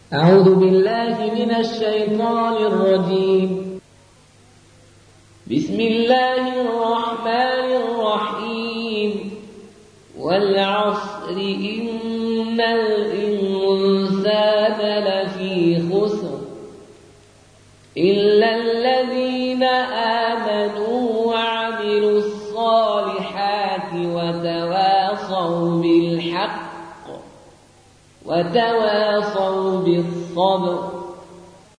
أعوذ بالله من الشيطان الرجيم. بسم الله الرحمن الرحيم. والعصر إن الإنسان لفي خسر إلا الذين آمنوا وعملوا الصالحات وتواصوا بالحق وتواصوا بالصبر.